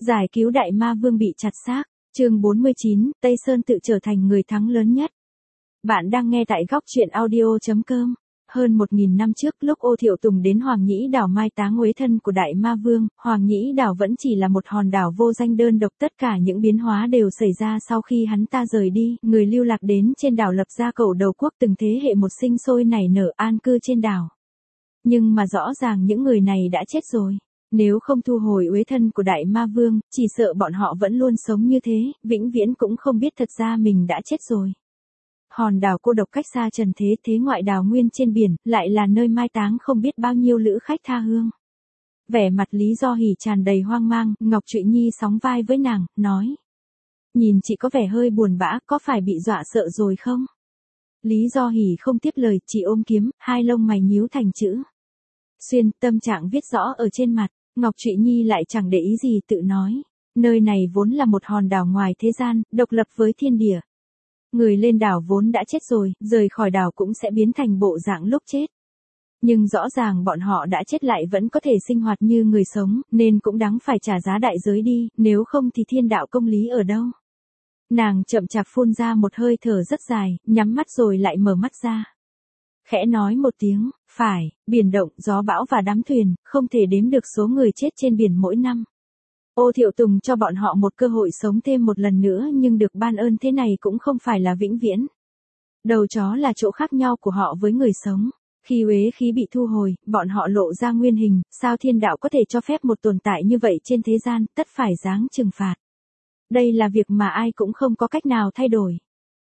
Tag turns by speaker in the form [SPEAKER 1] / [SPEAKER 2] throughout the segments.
[SPEAKER 1] Giải cứu đại ma vương bị chặt xác. Chương 49, Tây Sơn tự trở thành người thắng lớn nhất. Bạn đang nghe tại góc truyện audio.com. Hơn 1000 năm trước, lúc Ô Thiệu Tùng đến Hoàng Nhĩ đảo mai táng uế thân của đại ma vương, Hoàng Nhĩ đảo vẫn chỉ là một hòn đảo vô danh đơn độc, tất cả những biến hóa đều xảy ra sau khi hắn ta rời đi, người lưu lạc đến trên đảo lập ra cẩu đầu quốc, từng thế hệ một sinh sôi nảy nở an cư trên đảo. Nhưng mà rõ ràng những người này đã chết rồi. Nếu không thu hồi uế thân của đại ma vương, chỉ sợ bọn họ vẫn luôn sống như thế, vĩnh viễn cũng không biết thật ra mình đã chết rồi. Hòn đảo cô độc cách xa trần thế, thế ngoại đảo nguyên trên biển, lại là nơi mai táng không biết bao nhiêu lữ khách tha hương. Vẻ mặt Lý Do Hỉ tràn đầy hoang mang, Ngọc Trụy Nhi sóng vai với nàng, nói. Nhìn chị có vẻ hơi buồn bã, có phải bị dọa sợ rồi không? Lý Do Hỉ không tiếp lời, chỉ ôm kiếm, hai lông mày nhíu thành chữ xuyên, tâm trạng viết rõ ở trên mặt. Ngọc Trụy Nhi lại chẳng để ý gì, tự nói. Nơi này vốn là một hòn đảo ngoài thế gian, độc lập với thiên địa. Người lên đảo vốn đã chết rồi, rời khỏi đảo cũng sẽ biến thành bộ dạng lúc chết. Nhưng rõ ràng bọn họ đã chết lại vẫn có thể sinh hoạt như người sống, nên cũng đáng phải trả giá đại giới đi, nếu không thì thiên đạo công lý ở đâu. Nàng chậm chạp phun ra một hơi thở rất dài, nhắm mắt rồi lại mở mắt ra. Khẽ nói một tiếng, phải, biển động, gió bão và đám thuyền, không thể đếm được số người chết trên biển mỗi năm. Ô Thiệu Tùng cho bọn họ một cơ hội sống thêm một lần nữa, nhưng được ban ơn thế này cũng không phải là vĩnh viễn. Đầu chó là chỗ khác nhau của họ với người sống. Khi uế khí bị thu hồi, bọn họ lộ ra nguyên hình, sao thiên đạo có thể cho phép một tồn tại như vậy trên thế gian, tất phải giáng trừng phạt. Đây là việc mà ai cũng không có cách nào thay đổi.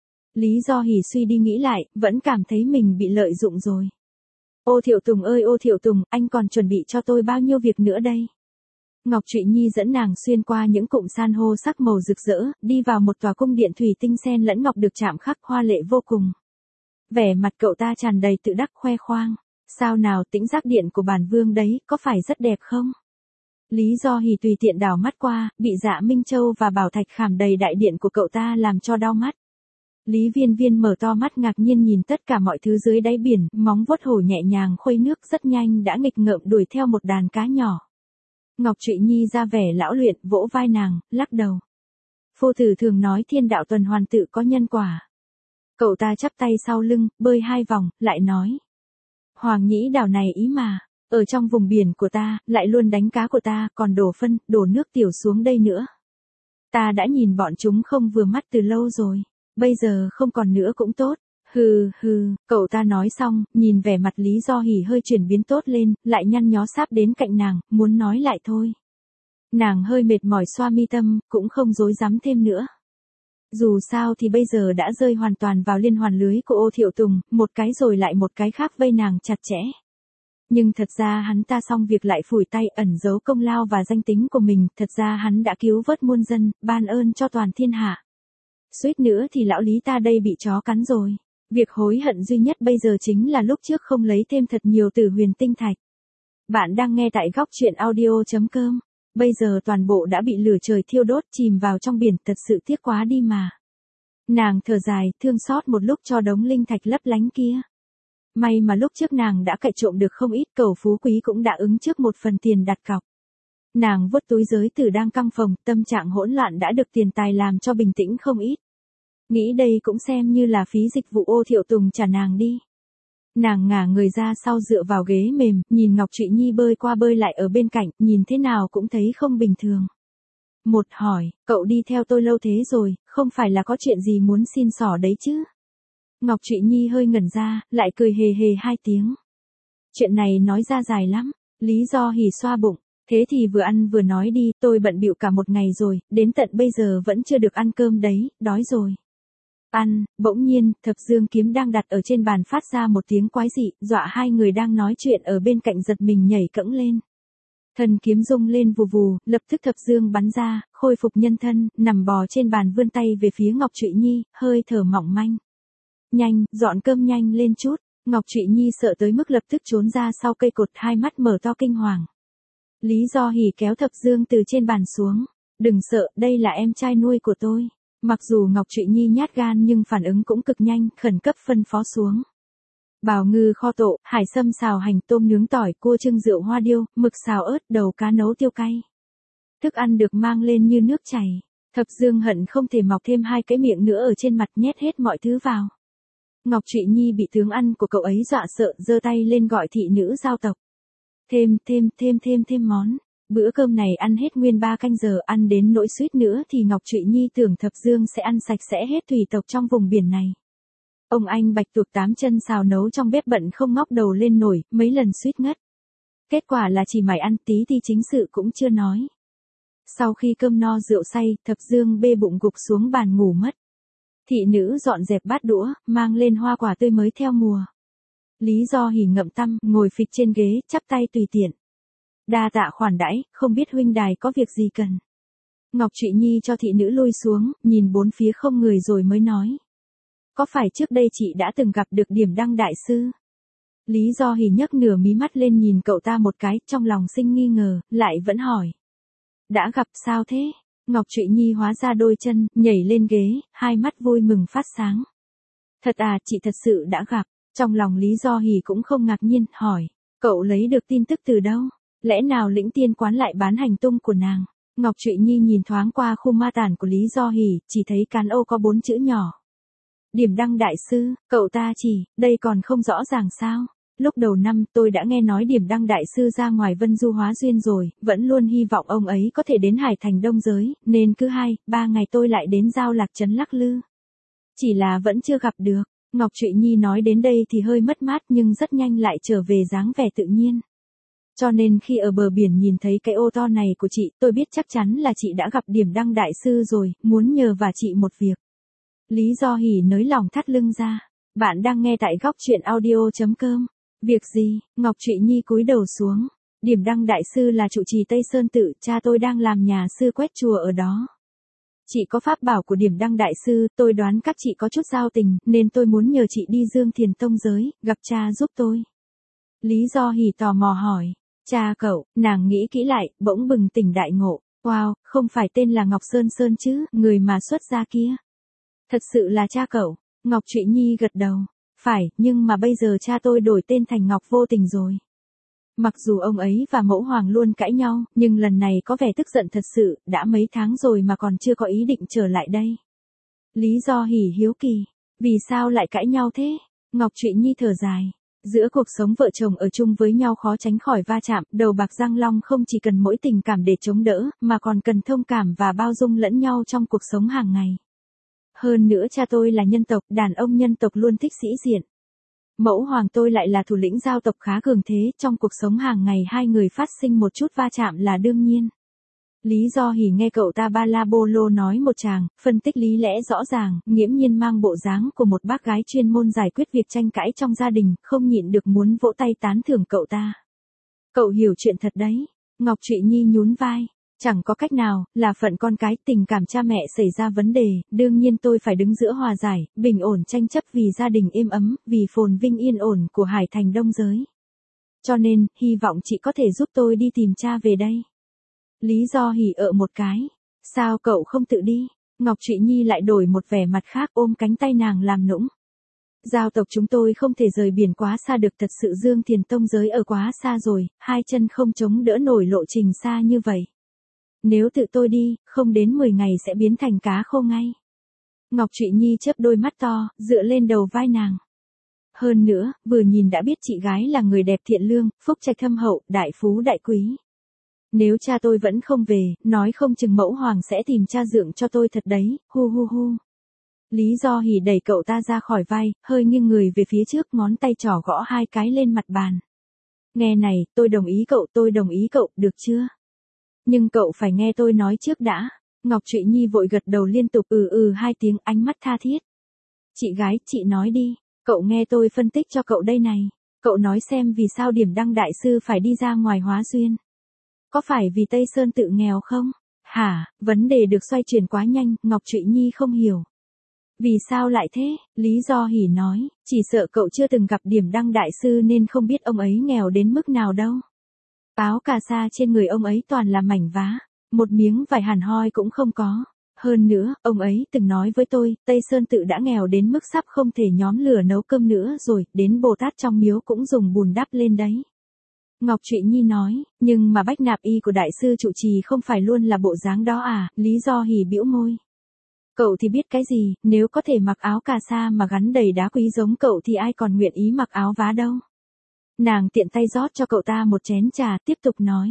[SPEAKER 1] Lý Do Hỉ suy đi nghĩ lại, vẫn cảm thấy mình bị lợi dụng rồi. Ô Thiệu Tùng ơi Ô Thiệu Tùng, anh còn chuẩn bị cho tôi bao nhiêu việc nữa đây? Ngọc Trụy Nhi dẫn nàng xuyên qua những cụm san hô sắc màu rực rỡ, đi vào một tòa cung điện thủy tinh sen lẫn ngọc được chạm khắc hoa lệ vô cùng. Vẻ mặt cậu ta tràn đầy tự đắc khoe khoang. Sao nào, tĩnh giác điện của bản vương đấy, có phải rất đẹp không? Lý Do Hỉ tùy tiện đảo mắt qua, bị Dạ Minh Châu và bảo thạch khảm đầy đại điện của cậu ta làm cho đau mắt. Lý Viên Viên mở to mắt ngạc nhiên nhìn tất cả mọi thứ dưới đáy biển, móng vuốt hổ nhẹ nhàng khuấy nước rất nhanh đã nghịch ngợm đuổi theo một đàn cá nhỏ. Ngọc Trụy Nhi ra vẻ lão luyện, vỗ vai nàng, lắc đầu. Phu tử thường nói thiên đạo tuần hoàn tự có nhân quả. Cậu ta chắp tay sau lưng, bơi hai vòng, lại nói. Hoàng Nhĩ đảo này ý mà, ở trong vùng biển của ta, lại luôn đánh cá của ta, còn đổ phân, đổ nước tiểu xuống đây nữa. Ta đã nhìn bọn chúng không vừa mắt từ lâu rồi. Bây giờ không còn nữa cũng tốt. Hừ, cậu ta nói xong, nhìn vẻ mặt Lý Do Hỉ hơi chuyển biến tốt lên, lại nhăn nhó sáp đến cạnh nàng, muốn nói lại thôi. Nàng hơi mệt mỏi xoa mi tâm, cũng không dối dám thêm nữa. Dù sao thì bây giờ đã rơi hoàn toàn vào liên hoàn lưới của Ô Thiệu Tùng, một cái rồi lại một cái khác vây nàng chặt chẽ. Nhưng thật ra hắn ta xong việc lại phủi tay ẩn giấu công lao và danh tính của mình, thật ra hắn đã cứu vớt muôn dân, ban ơn cho toàn thiên hạ. Suýt nữa thì lão Lý ta đây bị chó cắn rồi. Việc hối hận duy nhất bây giờ chính là lúc trước không lấy thêm thật nhiều từ huyền tinh thạch. Bạn đang nghe tại góc truyện audio.com. Bây giờ toàn bộ đã bị lửa trời thiêu đốt chìm vào trong biển, thật sự tiếc quá đi mà. Nàng thở dài, thương xót một lúc cho đống linh thạch lấp lánh kia. May mà lúc trước nàng đã cậy trộm được không ít, cầu phú quý cũng đã ứng trước một phần tiền đặt cọc. Nàng vuốt túi giới tử đang căng phồng, tâm trạng hỗn loạn đã được tiền tài làm cho bình tĩnh không ít. Nghĩ đây cũng xem như là phí dịch vụ Ô Thiệu Tùng trả nàng đi. Nàng ngả người ra sau dựa vào ghế mềm, nhìn Ngọc Trụy Nhi bơi qua bơi lại ở bên cạnh, nhìn thế nào cũng thấy không bình thường. Một hỏi, cậu đi theo tôi lâu thế rồi, không phải là có chuyện gì muốn xin xỏ đấy chứ? Ngọc Trụy Nhi hơi ngẩn ra, lại cười hề hề hai tiếng. Chuyện này nói ra dài lắm. Lý Do Hỉ xoa bụng. Thế thì vừa ăn vừa nói đi, tôi bận bịu cả một ngày rồi, đến tận bây giờ vẫn chưa được ăn cơm đấy, đói rồi. Ăn, bỗng nhiên, Thập Dương kiếm đang đặt ở trên bàn phát ra một tiếng quái dị, dọa hai người đang nói chuyện ở bên cạnh giật mình nhảy cẫng lên. Thần kiếm rung lên vù vù, lập tức Thập Dương bắn ra, khôi phục nhân thân, nằm bò trên bàn vươn tay về phía Ngọc Trụy Nhi, hơi thở mỏng manh. Nhanh, dọn cơm nhanh lên chút. Ngọc Trụy Nhi sợ tới mức lập tức trốn ra sau cây cột, hai mắt mở to kinh hoàng. Lý Do Hỉ kéo Thập Dương từ trên bàn xuống. Đừng sợ, đây là em trai nuôi của tôi. Mặc dù Ngọc Trụy Nhi nhát gan nhưng phản ứng cũng cực nhanh, khẩn cấp phân phó xuống. Bào ngư kho tộ, hải sâm xào hành, tôm nướng tỏi, cua trưng rượu hoa điêu, mực xào ớt, đầu cá nấu tiêu cay. Thức ăn được mang lên như nước chảy. Thập Dương hận không thể mọc thêm 2 cái miệng nữa ở trên mặt nhét hết mọi thứ vào. Ngọc Trụy Nhi bị tướng ăn của cậu ấy dọa sợ, giơ tay lên gọi thị nữ giao tộc. Thêm món. Bữa cơm này ăn hết nguyên 3 canh giờ, ăn đến nỗi suýt nữa thì Ngọc Trụy Nhi tưởng Thập Dương sẽ ăn sạch sẽ hết thủy tộc trong vùng biển này. Ông anh Bạch Tuộc 8 chân xào nấu trong bếp bận không ngóc đầu lên nổi, mấy lần suýt ngất. Kết quả là chỉ mải ăn tí thì chính sự cũng chưa nói. Sau khi cơm no rượu say, Thập Dương bê bụng gục xuống bàn ngủ mất. Thị nữ dọn dẹp bát đũa, mang lên hoa quả tươi mới theo mùa. Lý Do Hỉ ngậm tăm, ngồi phịch trên ghế, chắp tay tùy tiện. Đa tạ khoản đãi, không biết huynh đài có việc gì cần. Ngọc Trụy Nhi cho thị nữ lui xuống, nhìn bốn phía không người rồi mới nói. Có phải trước đây chị đã từng gặp được Điểm Đăng đại sư? Lý Do Hỉ nhấc nửa mí mắt lên nhìn cậu ta một cái, trong lòng sinh nghi ngờ, lại vẫn hỏi. Đã gặp sao thế? Ngọc Trụy Nhi hóa ra đôi chân, nhảy lên ghế, hai mắt vui mừng phát sáng. Thật à, chị thật sự đã gặp. Trong lòng Lý Do Hỉ cũng không ngạc nhiên, hỏi. Cậu lấy được tin tức từ đâu? Lẽ nào Lĩnh Tiên Quán lại bán hành tung của nàng? Ngọc Trụy Nhi nhìn thoáng qua khu ma tản của Lý Do Hỉ, chỉ thấy cán ô có 4 chữ nhỏ. Điểm Đăng đại sư, cậu ta chỉ, đây còn không rõ ràng sao? Lúc đầu năm tôi đã nghe nói Điểm Đăng đại sư ra ngoài Vân Du hóa duyên rồi, vẫn luôn hy vọng ông ấy có thể đến Hải Thành Đông Giới, nên cứ 2-3 ngày tôi lại đến Giao Lạc Trấn lắc lư. Chỉ là vẫn chưa gặp được. Ngọc Trụy Nhi nói đến đây thì hơi mất mát nhưng rất nhanh lại trở về dáng vẻ tự nhiên. Cho nên khi ở bờ biển nhìn thấy cái ô to này của chị, tôi biết chắc chắn là chị đã gặp Điểm Đăng đại sư rồi, muốn nhờ vả chị một việc. Lý Do Hỉ nới lòng thắt lưng ra. Bạn đang nghe tại góc truyện audio.com. Việc gì? Ngọc Trụy Nhi cúi đầu xuống. Điểm Đăng đại sư là trụ trì Tây Sơn Tự, cha tôi đang làm nhà sư quét chùa ở đó. Chị có pháp bảo của Điểm Đăng đại sư, tôi đoán các chị có chút giao tình, nên tôi muốn nhờ chị đi Dương Thiền Tông giới, gặp cha giúp tôi. Lý Do Hỉ tò mò hỏi. Cha cậu, nàng nghĩ kỹ lại, bỗng bừng tỉnh đại ngộ. Wow, không phải tên là Ngọc Sơn Sơn chứ, người mà xuất gia kia. Thật sự là cha cậu. Ngọc Trụy Nhi gật đầu. Phải, nhưng mà bây giờ cha tôi đổi tên thành Ngọc Vô Tình rồi. Mặc dù ông ấy và Mẫu Hoàng luôn cãi nhau, nhưng lần này có vẻ tức giận thật sự, đã mấy tháng rồi mà còn chưa có ý định trở lại đây. Lý Do Hỉ hiếu kỳ. Vì sao lại cãi nhau thế? Ngọc Trụy Nhi thở dài. Giữa cuộc sống vợ chồng ở chung với nhau khó tránh khỏi va chạm, đầu bạc răng long không chỉ cần mỗi tình cảm để chống đỡ, mà còn cần thông cảm và bao dung lẫn nhau trong cuộc sống hàng ngày. Hơn nữa cha tôi là nhân tộc, đàn ông nhân tộc luôn thích sĩ diện. Mẫu Hoàng tôi lại là thủ lĩnh giao tộc khá cường thế, trong cuộc sống hàng ngày hai người phát sinh một chút va chạm là đương nhiên. Lý Do Hỉ nghe cậu ta ba la bô lô nói một tràng, phân tích lý lẽ rõ ràng, nghiễm nhiên mang bộ dáng của một bác gái chuyên môn giải quyết việc tranh cãi trong gia đình, không nhịn được muốn vỗ tay tán thưởng cậu ta. Cậu hiểu chuyện thật đấy. Ngọc Trụy Nhi nhún vai. Chẳng có cách nào, là phận con cái, tình cảm cha mẹ xảy ra vấn đề, đương nhiên tôi phải đứng giữa hòa giải, bình ổn tranh chấp vì gia đình êm ấm, vì phồn vinh yên ổn của Hải Thành Đông Giới. Cho nên, hy vọng chị có thể giúp tôi đi tìm cha về đây. Lý Do Hỉ một cái. Sao cậu không tự đi? Ngọc Trụy Nhi lại đổi một vẻ mặt khác, ôm cánh tay nàng làm nũng. Giao tộc chúng tôi không thể rời biển quá xa được, thật sự Dương Thiền Tông giới ở quá xa rồi, hai chân không chống đỡ nổi lộ trình xa như vậy. Nếu tự tôi đi, không đến 10 ngày sẽ biến thành cá khô ngay. Ngọc Trụy Nhi chớp đôi mắt to, dựa lên đầu vai nàng. Hơn nữa, vừa nhìn đã biết chị gái là người đẹp thiện lương, phúc trạch thâm hậu, đại phú đại quý. Nếu cha tôi vẫn không về, nói không chừng Mẫu Hoàng sẽ tìm cha dượng cho tôi thật đấy, hu hu hu. Lý Do Hỉ đẩy cậu ta ra khỏi vai, hơi nghiêng người về phía trước, ngón tay trỏ gõ 2 cái lên mặt bàn. Nghe này, tôi đồng ý cậu, được chưa? Nhưng cậu phải nghe tôi nói trước đã. Ngọc Trụy Nhi vội gật đầu liên tục 2 tiếng, ánh mắt tha thiết. Chị gái, chị nói đi, cậu nghe tôi phân tích cho cậu đây này. Cậu nói xem vì sao Điểm Đăng đại sư phải đi ra ngoài hóa duyên. Có phải vì Tây Sơn Tự nghèo không? Hả, vấn đề được xoay chuyển quá nhanh, Ngọc Trụy Nhi không hiểu. Vì sao lại thế? Lý Do Hỉ nói, chỉ sợ cậu chưa từng gặp Điểm Đăng đại sư nên không biết ông ấy nghèo đến mức nào đâu. Áo cà sa trên người ông ấy toàn là mảnh vá, một miếng vải hàn hoi cũng không có. Hơn nữa, ông ấy từng nói với tôi, Tây Sơn Tự đã nghèo đến mức sắp không thể nhóm lửa nấu cơm nữa rồi, đến Bồ Tát trong miếu cũng dùng bùn đắp lên đấy. Ngọc Trụy Nhi nói, nhưng mà bách nạp y của đại sư trụ trì không phải luôn là bộ dáng đó à, Lý Do Hỉ bĩu môi. Cậu thì biết cái gì, nếu có thể mặc áo cà sa mà gắn đầy đá quý giống cậu thì ai còn nguyện ý mặc áo vá đâu. Nàng tiện tay rót cho cậu ta một chén trà, tiếp tục nói.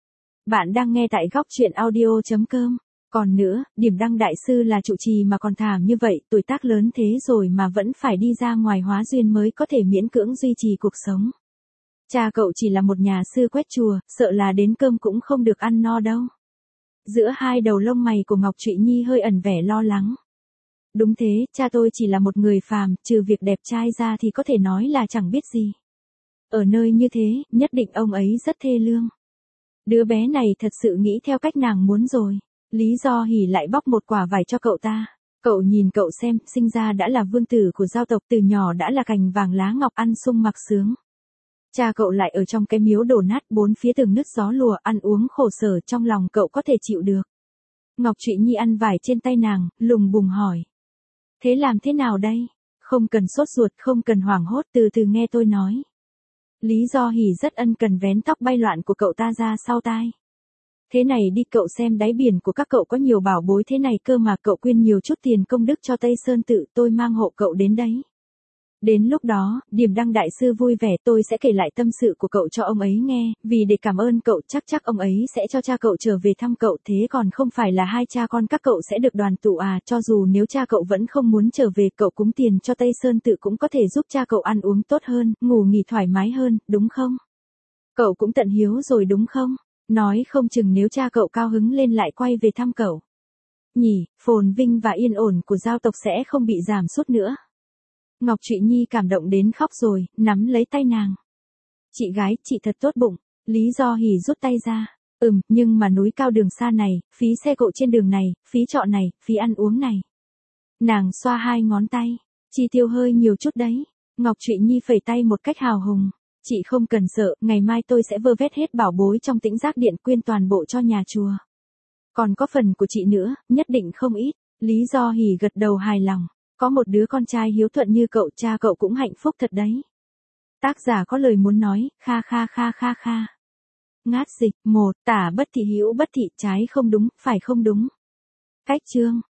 [SPEAKER 1] Bạn đang nghe tại góc truyện audio.com. Còn nữa, Điểm Đăng đại sư là trụ trì mà còn thảm như vậy, tuổi tác lớn thế rồi mà vẫn phải đi ra ngoài hóa duyên mới có thể miễn cưỡng duy trì cuộc sống. Cha cậu chỉ là một nhà sư quét chùa, sợ là đến cơm cũng không được ăn no đâu. Giữa hai đầu lông mày của Ngọc Trụy Nhi hơi ẩn vẻ lo lắng. Đúng thế, cha tôi chỉ là một người phàm, trừ việc đẹp trai ra thì có thể nói là chẳng biết gì. Ở nơi như thế, nhất định ông ấy rất thê lương. Đứa bé này thật sự nghĩ theo cách nàng muốn rồi. Lý Do Hỉ lại bóc một quả vải cho cậu ta. Cậu nhìn cậu xem, sinh ra đã là vương tử của giao tộc, từ nhỏ đã là cành vàng lá ngọc, ăn sung mặc sướng. Cha cậu lại ở trong cái miếu đổ nát, bốn phía từng nứt gió lùa, ăn uống khổ sở, trong lòng cậu có thể chịu được. Ngọc Trụy Nhi ăn vải trên tay nàng, lùng bùng hỏi. Thế làm thế nào đây? Không cần sốt ruột, không cần hoảng hốt, từ từ nghe tôi nói. Lý Do Hỉ rất ân cần vén tóc bay loạn của cậu ta ra sau tai. Thế này đi, cậu xem đáy biển của các cậu có nhiều bảo bối thế này cơ mà, cậu quyên nhiều chút tiền công đức cho Tây Sơn Tự, tôi mang hộ cậu đến đấy. Đến lúc đó, Điểm Đăng đại sư vui vẻ, tôi sẽ kể lại tâm sự của cậu cho ông ấy nghe, vì để cảm ơn cậu chắc ông ấy sẽ cho cha cậu trở về thăm cậu, thế còn không phải là hai cha con các cậu sẽ được đoàn tụ à, cho dù nếu cha cậu vẫn không muốn trở về, cậu cúng tiền cho Tây Sơn Tự cũng có thể giúp cha cậu ăn uống tốt hơn, ngủ nghỉ thoải mái hơn, đúng không? Cậu cũng tận hiếu rồi đúng không? Nói không chừng nếu cha cậu cao hứng lên lại quay về thăm cậu. Nhỉ, phồn vinh và yên ổn của giao tộc sẽ không bị giảm sút nữa. Ngọc Trụy Nhi cảm động đến khóc rồi, nắm lấy tay nàng. Chị gái, chị thật tốt bụng. Lý Do Hỉ rút tay ra. Nhưng mà núi cao đường xa này, phí xe cộ trên đường này, phí trọ này, phí ăn uống này. Nàng xoa hai ngón tay. Chi tiêu hơi nhiều chút đấy. Ngọc Trụy Nhi phẩy tay một cách hào hùng. Chị không cần sợ, ngày mai tôi sẽ vơ vét hết bảo bối trong Tĩnh Giác Điện, quyên toàn bộ cho nhà chùa. Còn có phần của chị nữa, nhất định không ít. Lý Do Hỉ gật đầu hài lòng. Có một đứa con trai hiếu thuận như cậu, cha cậu cũng hạnh phúc thật đấy. Tác giả có lời muốn nói, kha kha kha kha kha. Ngát dịch, 1, tả bất thị hữu bất thị, trái không đúng, phải không đúng. Cách chương